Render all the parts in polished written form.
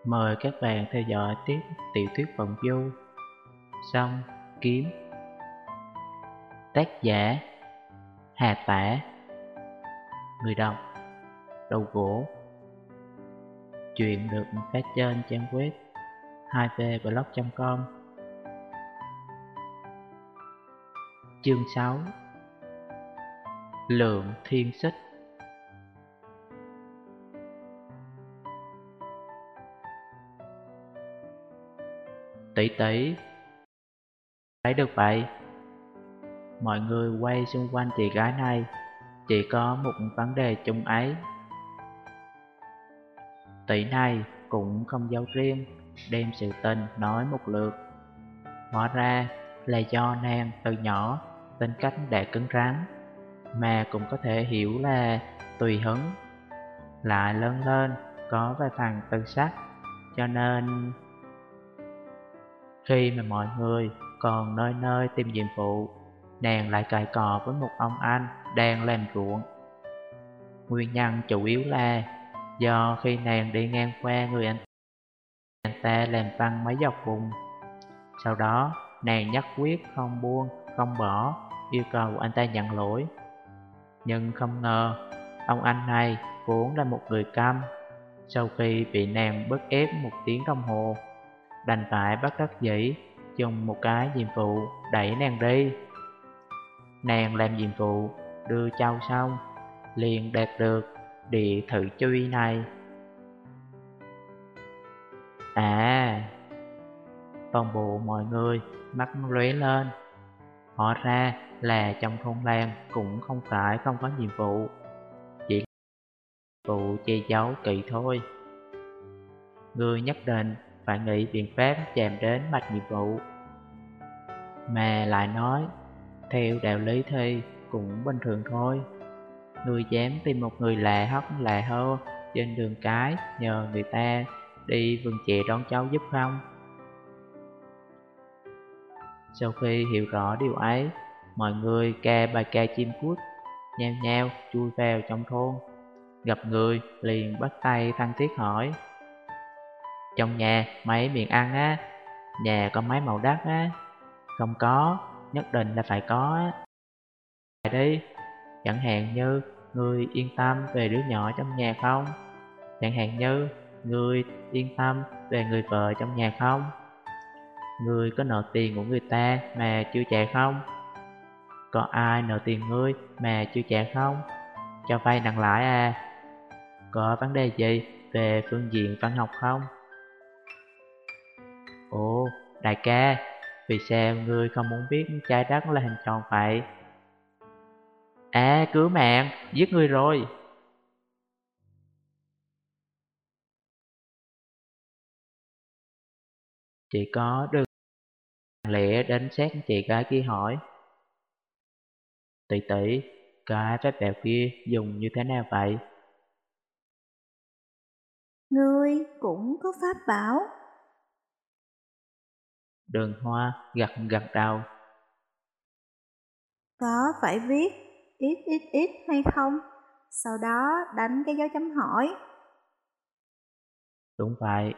Mời các bạn theo dõi tiếp tiểu thuyết Vận Du Song Kiếm. Tác giả Hà Tả. Người đọc Đầu Gỗ. Chuyện được phát trên trang web 2vblog.com. Chương 6. Lượng thiên xích. Tỷ tỷ, thấy được vậy? Mọi người quay xung quanh chị gái này, chỉ có một vấn đề chung ấy. Tỷ này cũng không giấu riêng, đem sự tình nói một lượt. Hóa ra là do nàng từ nhỏ tính cách đã cứng rắn, mà cũng có thể hiểu là tùy hứng, lại lớn lên có vài phần tự sắc, cho nên khi mà mọi người còn nơi nơi tìm nhiệm vụ, nàng lại cãi cọ với một ông anh đang làm ruộng. Nguyên nhân chủ yếu là do khi nàng đi ngang qua người anh ta làm văng mấy dọc vùng. Sau đó nàng nhất quyết không buông không bỏ, yêu cầu anh ta nhận lỗi. Nhưng không ngờ ông anh này vốn là một người câm. Sau khi bị nàng bức ép 1 tiếng đồng hồ, đành phải bất đắc dĩ dùng một cái nhiệm vụ đẩy nàng đi. Nàng làm nhiệm vụ đưa châu xong, liền đạt được địa thự truy này. À, toàn bộ mọi người mắt lóe lên. Hóa ra là trong thôn làng cũng không phải không có nhiệm vụ, chỉ là vụ che giấu kỹ thôi. Ngươi nhất định phải nghĩ biện pháp chạm đến mạch nhiệm vụ. Mà lại nói, theo đạo lý thì cũng bình thường thôi. Ngươi dám tìm một người lạ hấp lạ hơ trên đường cái nhờ người ta đi vườn chè đón cháu giúp không? Sau khi hiểu rõ điều ấy, mọi người ca bài ca chim cút, nhao nhao chui vào trong thôn. Gặp người liền bắt tay thân thiết hỏi: trong nhà mấy miệng ăn á, nhà có mấy màu đất á? Không có, nhất định là phải có á. Đi, chẳng hạn như ngươi yên tâm về đứa nhỏ trong nhà không? Chẳng hạn như ngươi yên tâm về người vợ trong nhà không? Ngươi có nợ tiền của người ta mà chưa trả không? Có ai nợ tiền ngươi mà chưa trả không? Cho vay nặng lãi à? Có vấn đề gì về phương diện văn học không? Ồ, đại ca, vì sao ngươi không muốn biết trái đất là hình tròn vậy? À, cứu mạng, giết ngươi rồi. Chỉ có đường lẽ đến xét chị gái kia hỏi: tỷ tỷ, cái phép bèo kia dùng như thế nào vậy? Ngươi cũng có pháp bảo. Đường Hoa gật gật đầu. Có phải viết ít ít ít hay không? Sau đó đánh cái dấu chấm hỏi. Đúng vậy.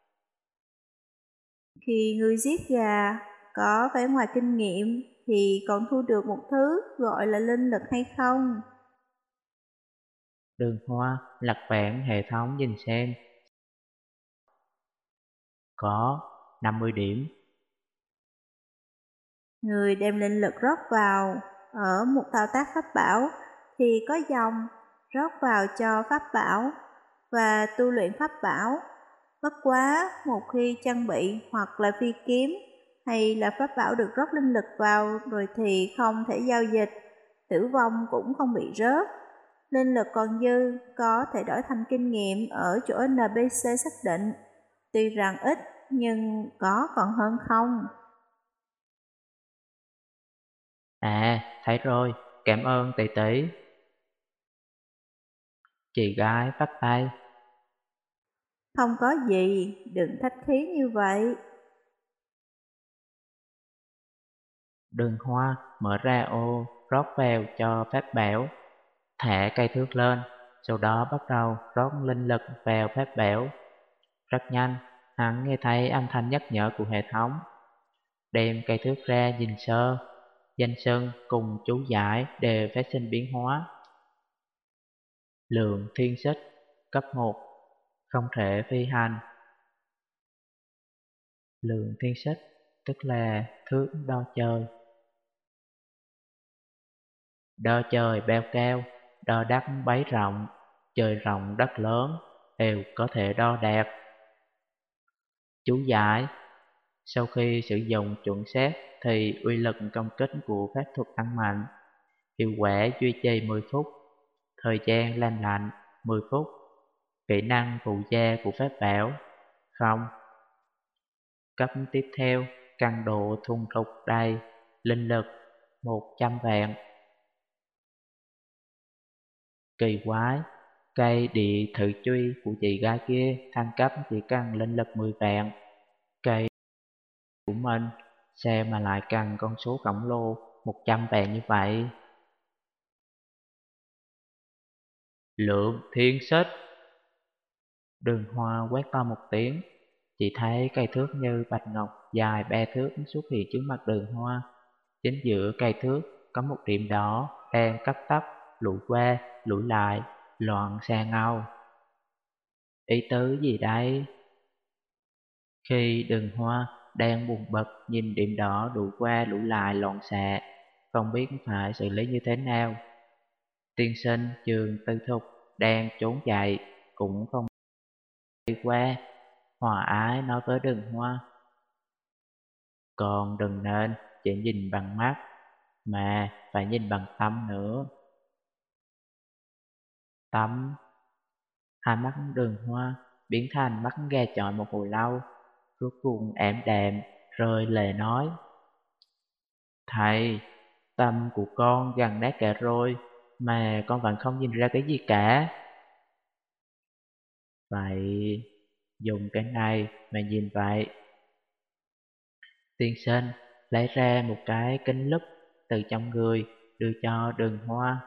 Khi ngươi giết gà, có phải ngoài kinh nghiệm thì còn thu được một thứ gọi là linh lực hay không? Đường Hoa lật bản hệ thống nhìn xem. Có 50 điểm. Người đem linh lực rót vào ở một thao tác pháp bảo thì có dòng rót vào cho pháp bảo và tu luyện pháp bảo. Bất quá, một khi trang bị hoặc là phi kiếm hay là pháp bảo được rót linh lực vào rồi thì không thể giao dịch, tử vong cũng không bị rớt. Linh lực còn dư có thể đổi thành kinh nghiệm ở chỗ NPC xác định. Tuy rằng ít nhưng có còn hơn không. À, thấy rồi, cảm ơn tỷ tỷ. Chị gái bắt tay. Không có gì, đừng khách khí như vậy. Đường Hoa mở ra ô, rót vào cho pháp bảo, thả cây thước lên, sau đó bắt đầu rót linh lực vào pháp bảo. Rất nhanh, hắn nghe thấy âm thanh nhắc nhở của hệ thống. Đem cây thước ra nhìn sơ, danh sơn cùng chú giải đều phát sinh biến hóa. Lượng thiên xích, cấp 1, không thể phi hành. Lượng thiên xích, tức là thước đo trời. Đo trời bao cao, đo đất bấy rộng, trời rộng đất lớn, đều có thể đo đạt. Chú giải: sau khi sử dụng chuẩn xác thì uy lực công kích của pháp thuật tăng mạnh, hiệu quả duy trì 10 phút, thời gian làm lạnh 10 phút, kỹ năng phụ gia của pháp bảo không. Cấp tiếp theo, căn độ thuần thục đầy, linh lực 100 vạn. Kỳ quái, cây địa thự truy của chị gái kia thăng cấp chỉ cần linh lực 10 vạn. Cây của mình sao mà lại cần con số khổng lồ 100 vạn như vậy? Lượng thiên xích. Đường Hoa quát to một tiếng, chỉ thấy cây thước như bạch ngọc dài 3 thước xuất hiện trước mặt Đường Hoa. Chính giữa cây thước có một điểm đỏ đang cấp tốc lùi qua lùi lại, loạn xà ngầu. Ý tứ gì đây? Khi Đường Hoa đang buồn bực nhìn điểm đỏ lùi qua lùi lại loạn xạ, không biết phải xử lý như thế nào. Tiên sinh Trường Tư Thục đang trốn chạy, cũng không đi qua, hòa ái nói với Đường Hoa. Còn đừng nên chỉ nhìn bằng mắt, mà phải nhìn bằng tâm nữa. Tâm. Hai mắt Đường Hoa biến thành mắt gà chọi một hồi lâu, rốt cuộc ảm đạm rơi lệ nói: thầy, tâm của con gần nát cả rồi, mà con vẫn không nhìn ra cái gì cả. Vậy dùng cái này mà nhìn vậy. Tiên sinh lấy ra một cái kính lúp từ trong người, đưa cho Đường Hoa.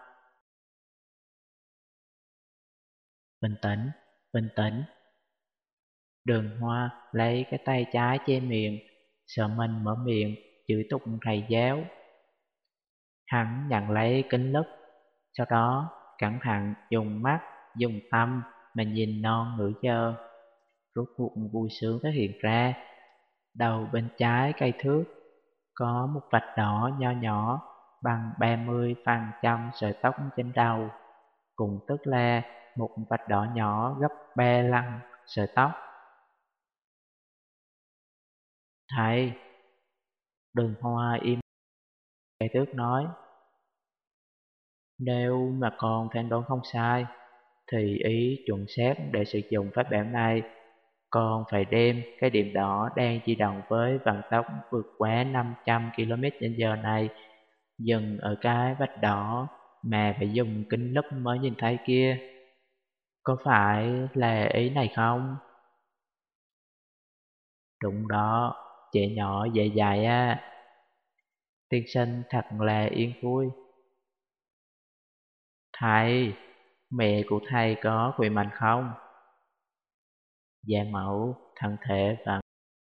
Bình tĩnh, bình tĩnh. Đường Hoa lấy cái tay trái che miệng, sợ mình mở miệng chửi tục thầy giáo. Hắn nhận lấy kính lúp, sau đó cẩn thận dùng mắt, dùng tâm mà nhìn non nửa giờ. Rốt cuộc vui sướng phát hiện ra, đầu bên trái cây thước có một vạch đỏ nho nhỏ bằng 30% sợi tóc trên đầu, cũng tức là một vạch đỏ nhỏ gấp 3 lần sợi tóc. Thầy, Đường Hoa im. Cây tước nói: nếu mà con phán đoán không sai, thì ý chuẩn xác để sử dụng pháp bảo này, con phải đem cái điểm đỏ đang di động với vận tốc vượt quá 500 km/h này dừng ở cái vạch đỏ mà phải dùng kính lúp mới nhìn thấy kia. Có phải là ý này không? Đúng đó, trẻ nhỏ dễ dạy á. Tiên sinh thật là yên vui. Thầy, mẹ của thầy có khỏe mạnh không? Dạ mẫu, thân thể và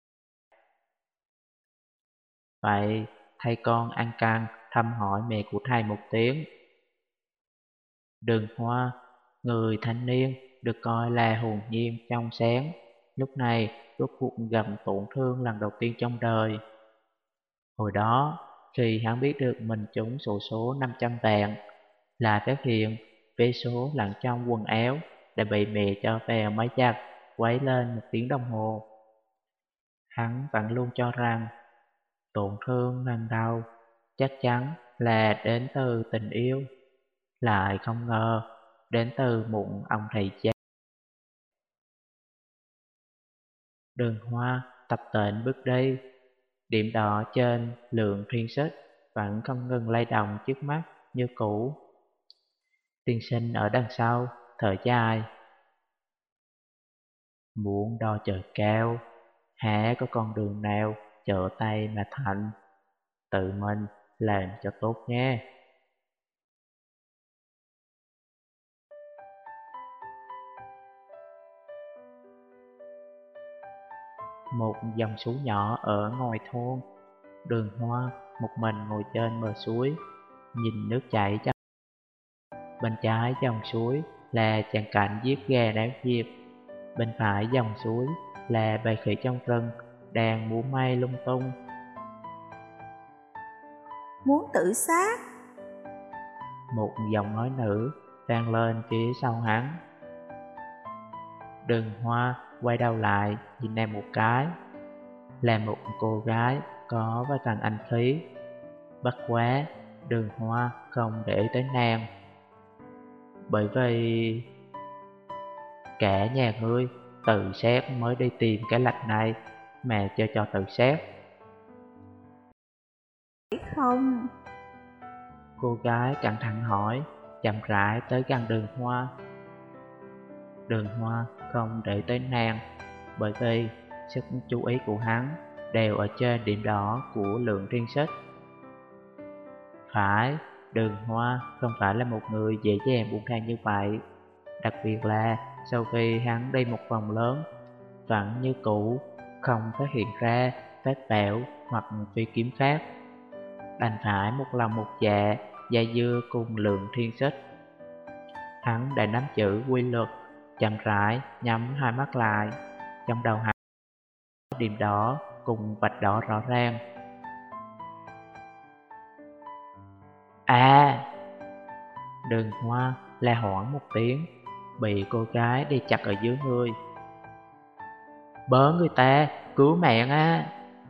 vậy thầy con ăn căng thăm hỏi mẹ của thầy một tiếng. Đường Hoa, người thanh niên được coi là hồn nhiên trong sáng, lúc này rốt cuộc gặp tổn thương lần đầu tiên trong đời. Hồi đó, khi hắn biết được mình trúng xổ số 500 vạn, là phát hiện vé số lẫn trong quần áo đã bị mẹ cho vào máy giặt quấy lên 1 tiếng đồng hồ. Hắn vẫn luôn cho rằng tổn thương lần đầu chắc chắn là đến từ tình yêu, lại không ngờ đến từ một ông thầy giáo. Đường Hoa tập tễnh bước đi, điểm đỏ trên lượng thiên xích vẫn không ngừng lay động trước mắt như cũ. Tiên sinh ở đằng sau thở dài: muốn đo trời cao, há có con đường nào trở tay mà thành, tự mình làm cho tốt nhé. Một dòng suối nhỏ ở ngoài thôn. Đường Hoa một mình ngồi trên bờ suối, nhìn nước chảy trong. Bên trái dòng suối là tràng cảnh giết gà náo nhiệt, bên phải dòng suối là bầy khỉ trong rừng đang múa may lung tung. Muốn tự sát? Một giọng nói nữ vang lên phía sau hắn. Đường Hoa quay đầu lại nhìn nàng một cái, là một cô gái có vài phần anh khí. Bất quá Đường Hoa không để ý tới nàng, bởi vì cả nhà ngươi tự xét mới đi tìm cái lạch này mà chơi cho tự xét. Không. Cô gái cẩn thận hỏi, chậm rãi tới gần Đường Hoa. Đường Hoa không để tới nàng, bởi vì sức chú ý của hắn đều ở trên điểm đỏ của lượng thiên xích. Phải, Đường Hoa không phải là một người dễ dàng buông tha như vậy. Đặc biệt là sau khi hắn đi một vòng lớn, vẫn như cũ không phát hiện ra pháp bảo hoặc phi kiếm khác, đành phải một lòng một dạ dây dưa cùng lượng thiên xích. Hắn đã nắm giữ quy luật, chậm rãi nhắm hai mắt lại. Trong đầu hắn có điểm đỏ cùng vạch đỏ rõ ràng. À! Đường Hoa la hoảng một tiếng, bị cô gái đi chặt ở dưới người. Bớ người ta, cứu mạng á!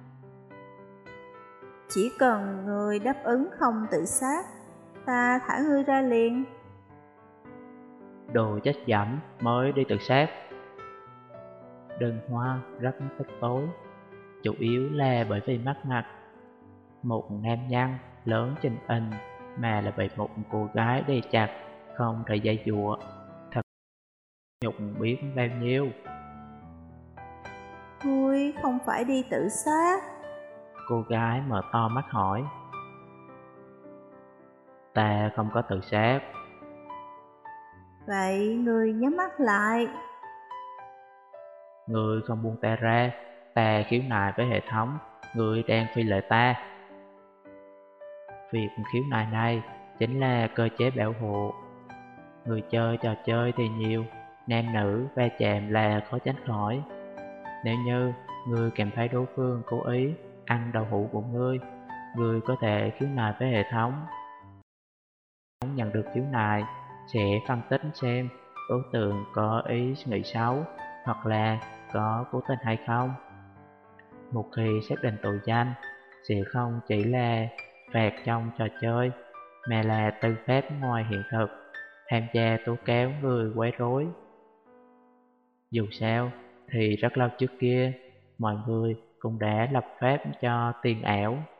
Chỉ cần người đáp ứng không tự sát, ta thả ngươi ra liền. Đồ chết dẫm mới đi tự sát. Đường Hoa rất tức tối, chủ yếu là bởi vì mất mặt. Một nam nhân lớn trình hình mà là bị một cô gái đi chặt, không thể dây dụa, thật nhục biết bao nhiêu. Ngươi không phải đi tự sát? Cô gái mở to mắt hỏi. Ta không có tự sát. Vậy ngươi nhắm mắt lại. Người không buông ta ra, ta khiếu nại với hệ thống, người đang phi lệ ta. Việc khiếu nại này chính là cơ chế bảo hộ. Người chơi trò chơi thì nhiều, nam nữ va chạm là khó tránh khỏi. Nếu như người cảm thấy đối phương cố ý ăn đậu hũ của người có thể khiếu nại với hệ thống. Nhận được khiếu nại sẽ phân tích xem đối tượng có ý nghĩ xấu hoặc là có cố tình hay không. Một khi xác định tội danh, sẽ không chỉ là phạt trong trò chơi mà là tư pháp ngoài hiện thực, tham gia tố cáo người quấy rối. Dù sao thì rất lâu trước kia, mọi người cũng đã lập pháp cho tiền ảo